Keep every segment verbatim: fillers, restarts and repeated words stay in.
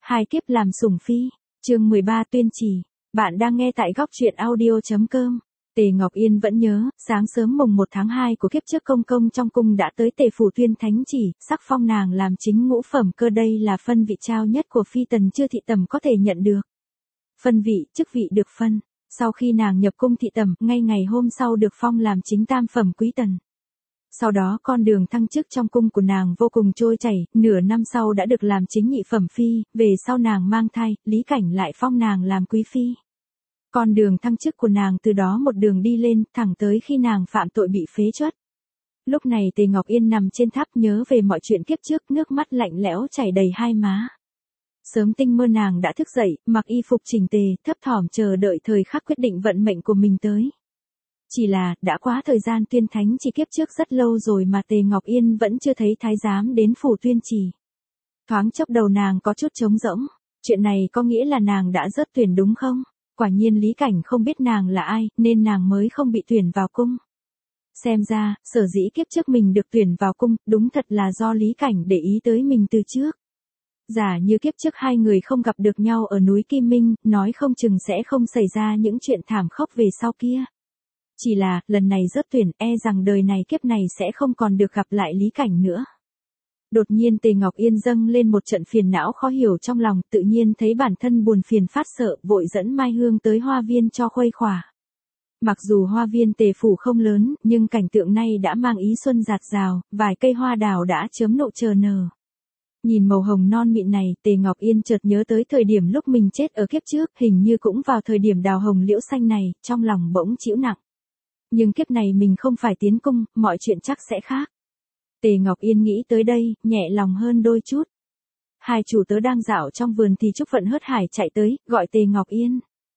Hai kiếp làm sủng phi, chương mười ba tuyên chỉ. Bạn đang nghe tại góc truyện audio.com. Tề Ngọc Yên vẫn nhớ, sáng sớm mùng một tháng hai của kiếp trước công công trong cung đã tới Tề phủ tuyên thánh chỉ, sắc phong nàng làm chính ngũ phẩm cơ, đây là phân vị cao nhất của phi tần chưa thị tầm có thể nhận được. Phân vị, chức vị được phân, sau khi nàng nhập cung thị tầm, ngay ngày hôm sau được phong làm chính tam phẩm quý tần. Sau đó con đường thăng chức trong cung của nàng vô cùng trôi chảy, nửa năm sau đã được làm chính nhị phẩm phi, về sau nàng mang thai, Lý Cảnh lại phong nàng làm quý phi. Con đường thăng chức của nàng từ đó một đường đi lên, thẳng tới khi nàng phạm tội bị phế truất. Lúc này Tề Ngọc Yên nằm trên tháp nhớ về mọi chuyện kiếp trước, nước mắt lạnh lẽo chảy đầy hai má. Sớm tinh mơ nàng đã thức dậy, mặc y phục chỉnh tề, thấp thỏm chờ đợi thời khắc quyết định vận mệnh của mình tới. Chỉ là, đã quá thời gian tuyên thánh chỉ kiếp trước rất lâu rồi mà Tề Ngọc Yên vẫn chưa thấy thái giám đến phủ tuyên chỉ. Thoáng chốc đầu nàng có chút trống rỗng, chuyện này có nghĩa là nàng đã rớt tuyển đúng không? Quả nhiên Lý Cảnh không biết nàng là ai, nên nàng mới không bị tuyển vào cung. Xem ra, sở dĩ kiếp trước mình được tuyển vào cung, đúng thật là do Lý Cảnh để ý tới mình từ trước. Giả như kiếp trước hai người không gặp được nhau ở núi Kim Minh, nói không chừng sẽ không xảy ra những chuyện thảm khốc về sau kia. Chỉ là, lần này rớt tuyển, e rằng đời này kiếp này sẽ không còn được gặp lại Lý Cảnh nữa. Đột nhiên Tề Ngọc Yên dâng lên một trận phiền não khó hiểu trong lòng, tự nhiên thấy bản thân buồn phiền phát sợ, vội dẫn Mai Hương tới hoa viên cho khuây khỏa. Mặc dù hoa viên Tề phủ không lớn, nhưng cảnh tượng này đã mang ý xuân rạt rào, vài cây hoa đào đã chớm nụ chờ nở. Nhìn màu hồng non mịn này, Tề Ngọc Yên chợt nhớ tới thời điểm lúc mình chết ở kiếp trước, hình như cũng vào thời điểm đào hồng liễu xanh này, trong lòng bỗng chịu nặng. Nhưng kiếp này mình không phải tiến cung, mọi chuyện chắc sẽ khác. Tề Ngọc Yên nghĩ tới đây, nhẹ lòng hơn đôi chút. Hai chủ tớ đang dạo trong vườn thì Trúc Vận hớt hải chạy tới, gọi Tề Ngọc Yên.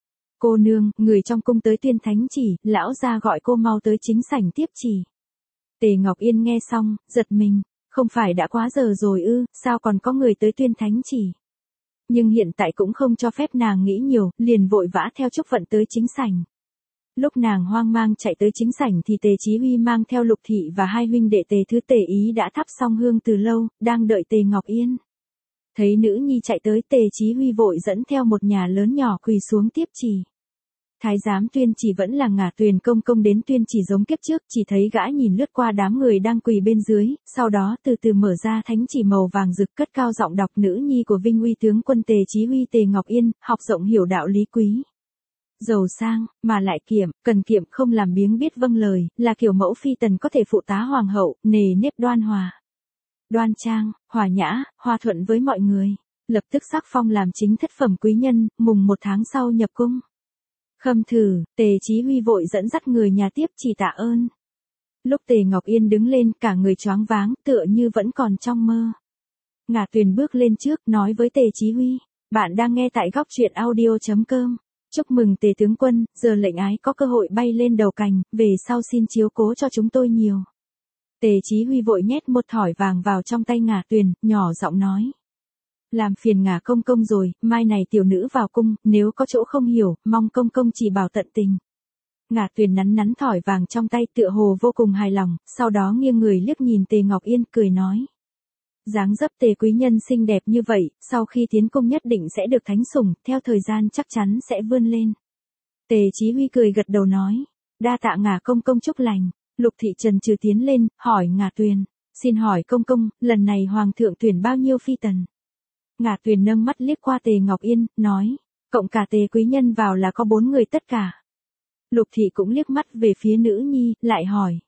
Cô nương, người trong cung tới tuyên thánh chỉ, lão gia gọi cô mau tới chính sảnh tiếp chỉ. Tề Ngọc Yên nghe xong, giật mình, không phải đã quá giờ rồi ư, sao còn có người tới tuyên thánh chỉ. Nhưng hiện tại cũng không cho phép nàng nghĩ nhiều, liền vội vã theo Trúc Vận tới chính sảnh. Lúc nàng hoang mang chạy tới chính sảnh thì Tề Chí Huy mang theo Lục Thị và hai huynh đệ Tề Thứ Tề Ý đã thắp xong hương từ lâu, đang đợi Tề Ngọc Yên. Thấy nữ nhi chạy tới, Tề Chí Huy vội dẫn theo một nhà lớn nhỏ quỳ xuống tiếp chỉ. Thái giám tuyên chỉ vẫn là Ngả Tuyền công công đến tuyên chỉ giống kiếp trước, chỉ thấy gã nhìn lướt qua đám người đang quỳ bên dưới, sau đó từ từ mở ra thánh chỉ màu vàng rực, cất cao giọng đọc: nữ nhi của Vinh Uy tướng quân Tề Chí Huy Tề Ngọc Yên, học rộng hiểu đạo lý quý. Giàu sang, mà lại kiệm, cần kiệm không làm biếng biết vâng lời, là kiểu mẫu phi tần có thể phụ tá hoàng hậu, nề nếp đoan hòa. Đoan trang, hòa nhã, hòa thuận với mọi người. Lập tức sắc phong làm chính thất phẩm quý nhân, mùng một tháng sau nhập cung. Khâm thử, Tề Chí Huy vội dẫn dắt người nhà tiếp chỉ tạ ơn. Lúc Tề Ngọc Yên đứng lên, cả người choáng váng, tựa như vẫn còn trong mơ. Ngả Tuyền bước lên trước, nói với Tề Chí Huy, bạn đang nghe tại góc truyện audio.com. Chúc mừng Tề tướng quân, giờ lệnh ái có cơ hội bay lên đầu cành, về sau xin chiếu cố cho chúng tôi nhiều. Tề Chí Huy vội nhét một thỏi vàng vào trong tay Ngả Tuyền, nhỏ giọng nói. Làm phiền Ngả công công rồi, mai này tiểu nữ vào cung, nếu có chỗ không hiểu, mong công công chỉ bảo tận tình. Ngả Tuyền nắn nắn thỏi vàng trong tay tựa hồ vô cùng hài lòng, sau đó nghiêng người liếc nhìn Tề Ngọc Yên, cười nói. Dáng dấp Tề quý nhân xinh đẹp như vậy, sau khi tiến cung nhất định sẽ được thánh sủng, theo thời gian chắc chắn sẽ vươn lên. Tề Chí Huy cười gật đầu nói, đa tạ Ngả công công chúc lành. Lục Thị chần chừ tiến lên, hỏi Ngả Tuyền, xin hỏi công công, lần này hoàng thượng tuyển bao nhiêu phi tần? Ngả Tuyền nâng mắt liếc qua Tề Ngọc Yên, nói, cộng cả Tề quý nhân vào là có bốn người tất cả. Lục Thị cũng liếc mắt về phía nữ nhi, lại hỏi,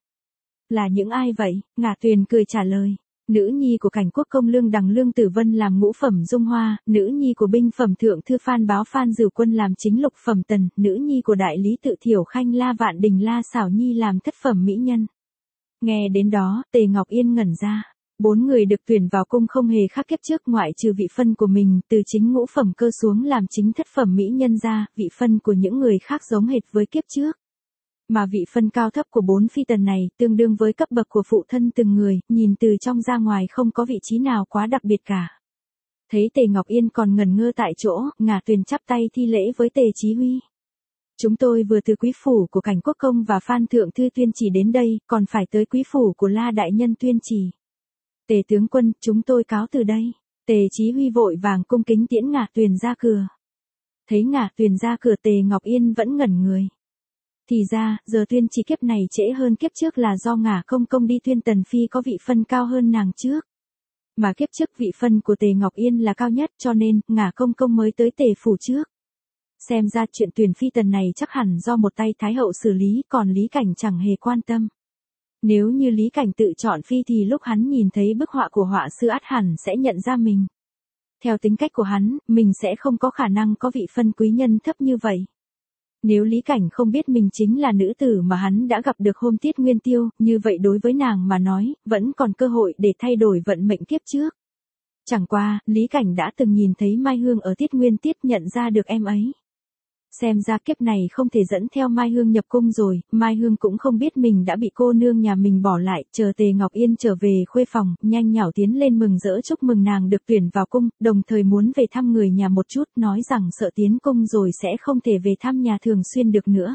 là những ai vậy? Ngả Tuyền cười trả lời. Nữ nhi của Cảnh Quốc công Lương Đằng Lương Tử Vân làm ngũ phẩm Dung Hoa, nữ nhi của binh phẩm Thượng thư Phan Báo Phan Dửu Quân làm chính lục phẩm Tần, nữ nhi của đại lý tự Thiểu Khanh La Vạn Đình La Xảo Nhi làm thất phẩm mỹ nhân. Nghe đến đó, Tề Ngọc Yên ngẩn ra. Bốn người được tuyển vào cung không hề khác kiếp trước, ngoại trừ vị phân của mình, từ chính ngũ phẩm cơ xuống làm chính thất phẩm mỹ nhân ra, vị phân của những người khác giống hệt với kiếp trước. Mà vị phân cao thấp của bốn phi tần này, tương đương với cấp bậc của phụ thân từng người, nhìn từ trong ra ngoài không có vị trí nào quá đặc biệt cả. Thấy Tề Ngọc Yên còn ngẩn ngơ tại chỗ, Ngả Tuyền chắp tay thi lễ với Tề Chí Huy. Chúng tôi vừa từ quý phủ của Cảnh Quốc công và Phan thượng thư tuyên chỉ đến đây, còn phải tới quý phủ của La đại nhân tuyên chỉ. Tề tướng quân, chúng tôi cáo từ đây. Tề Chí Huy vội vàng cung kính tiễn Ngả Tuyền ra cửa. Thấy Ngả Tuyền ra cửa Tề Ngọc Yên vẫn ngẩn người. Thì ra, giờ Tuyên Chỉ kiếp này trễ hơn kiếp trước là do Ngả Công Công đi Tuyên Tần Phi có vị phân cao hơn nàng trước. Mà kiếp trước vị phân của Tề Ngọc Yên là cao nhất cho nên Ngả Công Công mới tới Tề phủ trước. Xem ra chuyện Tuyền Phi Tần này chắc hẳn do một tay Thái Hậu xử lý còn Lý Cảnh chẳng hề quan tâm. Nếu như Lý Cảnh tự chọn Phi thì lúc hắn nhìn thấy bức họa của họa sư ắt hẳn sẽ nhận ra mình. Theo tính cách của hắn, mình sẽ không có khả năng có vị phân quý nhân thấp như vậy. Nếu Lý Cảnh không biết mình chính là nữ tử mà hắn đã gặp được hôm Tiết Nguyên Tiêu, như vậy đối với nàng mà nói, vẫn còn cơ hội để thay đổi vận mệnh kiếp trước. Chẳng qua, Lý Cảnh đã từng nhìn thấy Mai Hương ở Tiết Nguyên Tiết nhận ra được em ấy. Xem ra kiếp này không thể dẫn theo Mai Hương nhập cung rồi, Mai Hương cũng không biết mình đã bị cô nương nhà mình bỏ lại, chờ Tề Ngọc Yên trở về khuê phòng, nhanh nhảu tiến lên mừng rỡ chúc mừng nàng được tuyển vào cung, đồng thời muốn về thăm người nhà một chút, nói rằng sợ tiến cung rồi sẽ không thể về thăm nhà thường xuyên được nữa.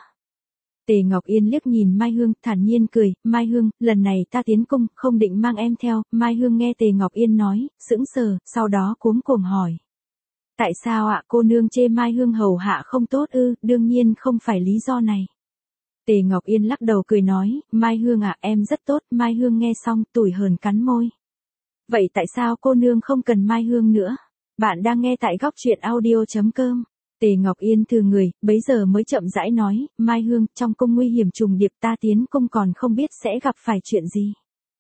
Tề Ngọc Yên liếc nhìn Mai Hương, thản nhiên cười, Mai Hương, lần này ta tiến cung, không định mang em theo, Mai Hương nghe Tề Ngọc Yên nói, sững sờ, sau đó cuống cuồng hỏi. Tại sao ạ, cô nương chê Mai Hương hầu hạ không tốt ư, đương nhiên không phải lý do này. Tề Ngọc Yên lắc đầu cười nói, Mai Hương ạ, em rất tốt, Mai Hương nghe xong tủi hờn cắn môi. Vậy tại sao cô nương không cần Mai Hương nữa? Bạn đang nghe tại góc truyện audio chấm com. Tề Ngọc Yên thư người, bấy giờ mới chậm rãi nói, Mai Hương, trong cung nguy hiểm trùng điệp ta tiến cung còn không biết sẽ gặp phải chuyện gì.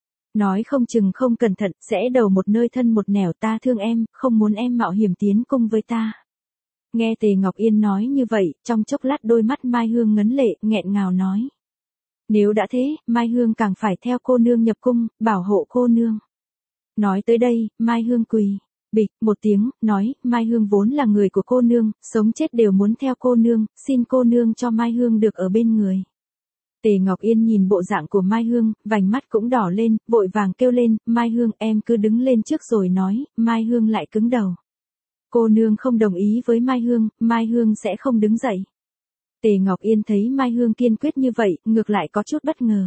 Nói không chừng không cẩn thận, sẽ đầu một nơi thân một nẻo ta thương em, không muốn em mạo hiểm tiến cung với ta. Nghe Tề Ngọc Yên nói như vậy, trong chốc lát đôi mắt Mai Hương ngấn lệ, nghẹn ngào nói. Nếu đã thế, Mai Hương càng phải theo cô nương nhập cung, bảo hộ cô nương. Nói tới đây, Mai Hương quỳ, bịch, một tiếng, nói, Mai Hương vốn là người của cô nương, sống chết đều muốn theo cô nương, xin cô nương cho Mai Hương được ở bên người. Tề Ngọc Yên nhìn bộ dạng của Mai Hương, vành mắt cũng đỏ lên, vội vàng kêu lên, Mai Hương em cứ đứng lên trước rồi nói, Mai Hương lại cứng đầu. Cô nương không đồng ý với Mai Hương, Mai Hương sẽ không đứng dậy. Tề Ngọc Yên thấy Mai Hương kiên quyết như vậy, ngược lại có chút bất ngờ.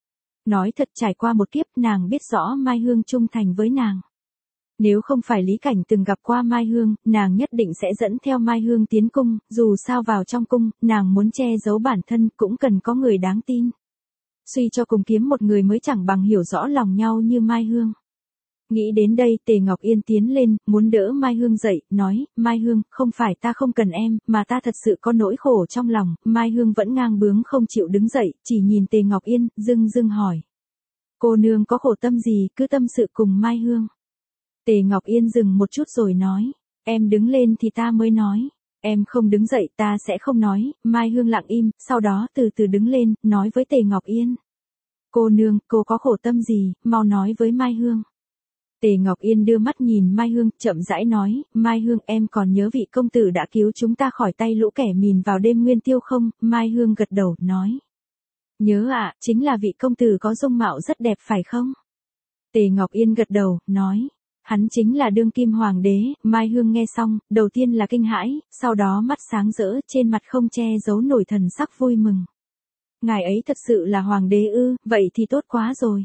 Nói thật trải qua một kiếp nàng biết rõ Mai Hương trung thành với nàng. Nếu không phải Lý Cảnh từng gặp qua Mai Hương, nàng nhất định sẽ dẫn theo Mai Hương tiến cung, dù sao vào trong cung, nàng muốn che giấu bản thân cũng cần có người đáng tin. Suy cho cùng kiếm một người mới chẳng bằng hiểu rõ lòng nhau như Mai Hương. Nghĩ đến đây Tề Ngọc Yên tiến lên, muốn đỡ Mai Hương dậy, nói, Mai Hương, không phải ta không cần em, mà ta thật sự có nỗi khổ trong lòng, Mai Hương vẫn ngang bướng không chịu đứng dậy, chỉ nhìn Tề Ngọc Yên, dưng dưng hỏi. Cô nương có khổ tâm gì, cứ tâm sự cùng Mai Hương. Tề Ngọc Yên dừng một chút rồi nói, em đứng lên thì ta mới nói, em không đứng dậy ta sẽ không nói, Mai Hương lặng im, sau đó từ từ đứng lên, nói với Tề Ngọc Yên. Cô nương, cô có khổ tâm gì, mau nói với Mai Hương. Tề Ngọc Yên đưa mắt nhìn Mai Hương, chậm rãi nói, Mai Hương em còn nhớ vị công tử đã cứu chúng ta khỏi tay lũ kẻ mìn vào đêm Nguyên Tiêu không, Mai Hương gật đầu, nói. Nhớ ạ, à, chính là vị công tử có dung mạo rất đẹp phải không? Tề Ngọc Yên gật đầu, nói. Hắn chính là đương kim hoàng đế, Mai Hương nghe xong, đầu tiên là kinh hãi, sau đó mắt sáng rỡ, trên mặt không che giấu nổi thần sắc vui mừng. Ngài ấy thật sự là hoàng đế ư, vậy thì tốt quá rồi.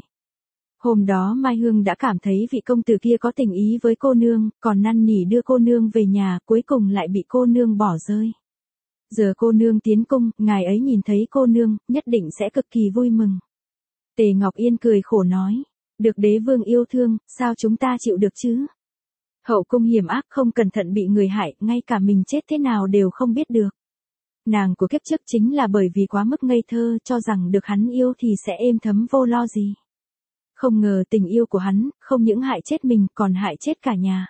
Hôm đó Mai Hương đã cảm thấy vị công tử kia có tình ý với cô nương, còn năn nỉ đưa cô nương về nhà, cuối cùng lại bị cô nương bỏ rơi. Giờ cô nương tiến cung, ngài ấy nhìn thấy cô nương, nhất định sẽ cực kỳ vui mừng. Tề Ngọc Yên cười khổ nói. Được đế vương yêu thương, sao chúng ta chịu được chứ? Hậu cung hiểm ác không cẩn thận bị người hại, ngay cả mình chết thế nào đều không biết được. Nàng của kiếp trước chính là bởi vì quá mức ngây thơ, cho rằng được hắn yêu thì sẽ êm thấm vô lo gì. Không ngờ tình yêu của hắn, không những hại chết mình, còn hại chết cả nhà.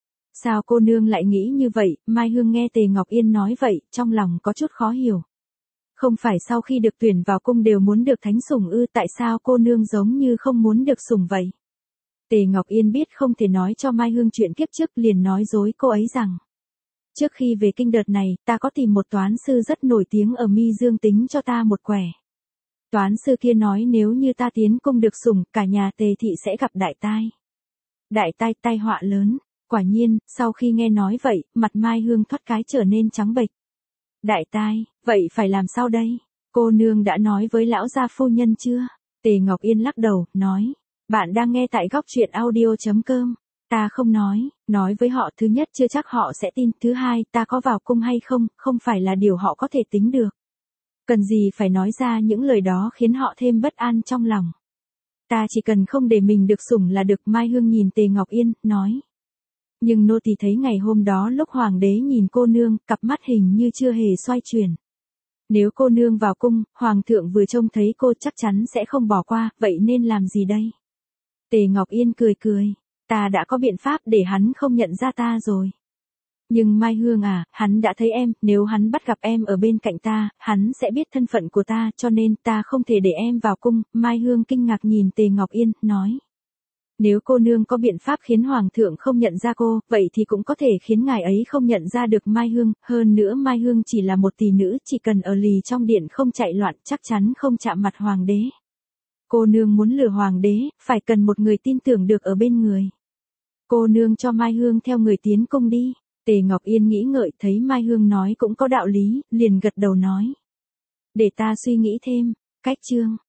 Sao cô nương lại nghĩ như vậy? Mai Hương nghe Tề Ngọc Yên nói vậy, trong lòng có chút khó hiểu. Không phải sau khi được tuyển vào cung đều muốn được thánh sủng ư, tại sao cô nương giống như không muốn được sủng vậy? Tề Ngọc Yên biết không thể nói cho Mai Hương chuyện kiếp trước, liền nói dối cô ấy rằng. Trước khi về kinh đợt này, ta có tìm một toán sư rất nổi tiếng ở Mi Dương tính cho ta một quẻ. Toán sư kia nói nếu như ta tiến cung được sủng, cả nhà Tề thị sẽ gặp đại tai. Đại tai, tai họa lớn. Quả nhiên, sau khi nghe nói vậy, mặt Mai Hương thoát cái trở nên trắng bệch. Đại tai, vậy phải làm sao đây? Cô nương đã nói với lão gia phu nhân chưa? Tề Ngọc Yên lắc đầu, nói. Bạn đang nghe tại góc truyện audio chấm com. Ta không nói, nói với họ thứ nhất chưa chắc họ sẽ tin, thứ hai ta có vào cung hay không, không phải là điều họ có thể tính được. Cần gì phải nói ra những lời đó khiến họ thêm bất an trong lòng. Ta chỉ cần không để mình được sủng là được. Mai Hương nhìn Tề Ngọc Yên, nói. Nhưng nô tỳ thấy ngày hôm đó lúc hoàng đế nhìn cô nương, cặp mắt hình như chưa hề xoay chuyển. Nếu cô nương vào cung, hoàng thượng vừa trông thấy cô chắc chắn sẽ không bỏ qua, vậy nên làm gì đây? Tề Ngọc Yên cười cười, ta đã có biện pháp để hắn không nhận ra ta rồi. Nhưng Mai Hương à, hắn đã thấy em, nếu hắn bắt gặp em ở bên cạnh ta, hắn sẽ biết thân phận của ta, cho nên ta không thể để em vào cung. Mai Hương kinh ngạc nhìn Tề Ngọc Yên, nói. Nếu cô nương có biện pháp khiến hoàng thượng không nhận ra cô, vậy thì cũng có thể khiến ngài ấy không nhận ra được Mai Hương, hơn nữa Mai Hương chỉ là một tỷ nữ, chỉ cần ở lì trong điện không chạy loạn, chắc chắn không chạm mặt hoàng đế. Cô nương muốn lừa hoàng đế, phải cần một người tin tưởng được ở bên người. Cô nương cho Mai Hương theo người tiến cung đi. Tề Ngọc Yên nghĩ ngợi, thấy Mai Hương nói cũng có đạo lý, liền gật đầu nói. Để ta suy nghĩ thêm. Cách chương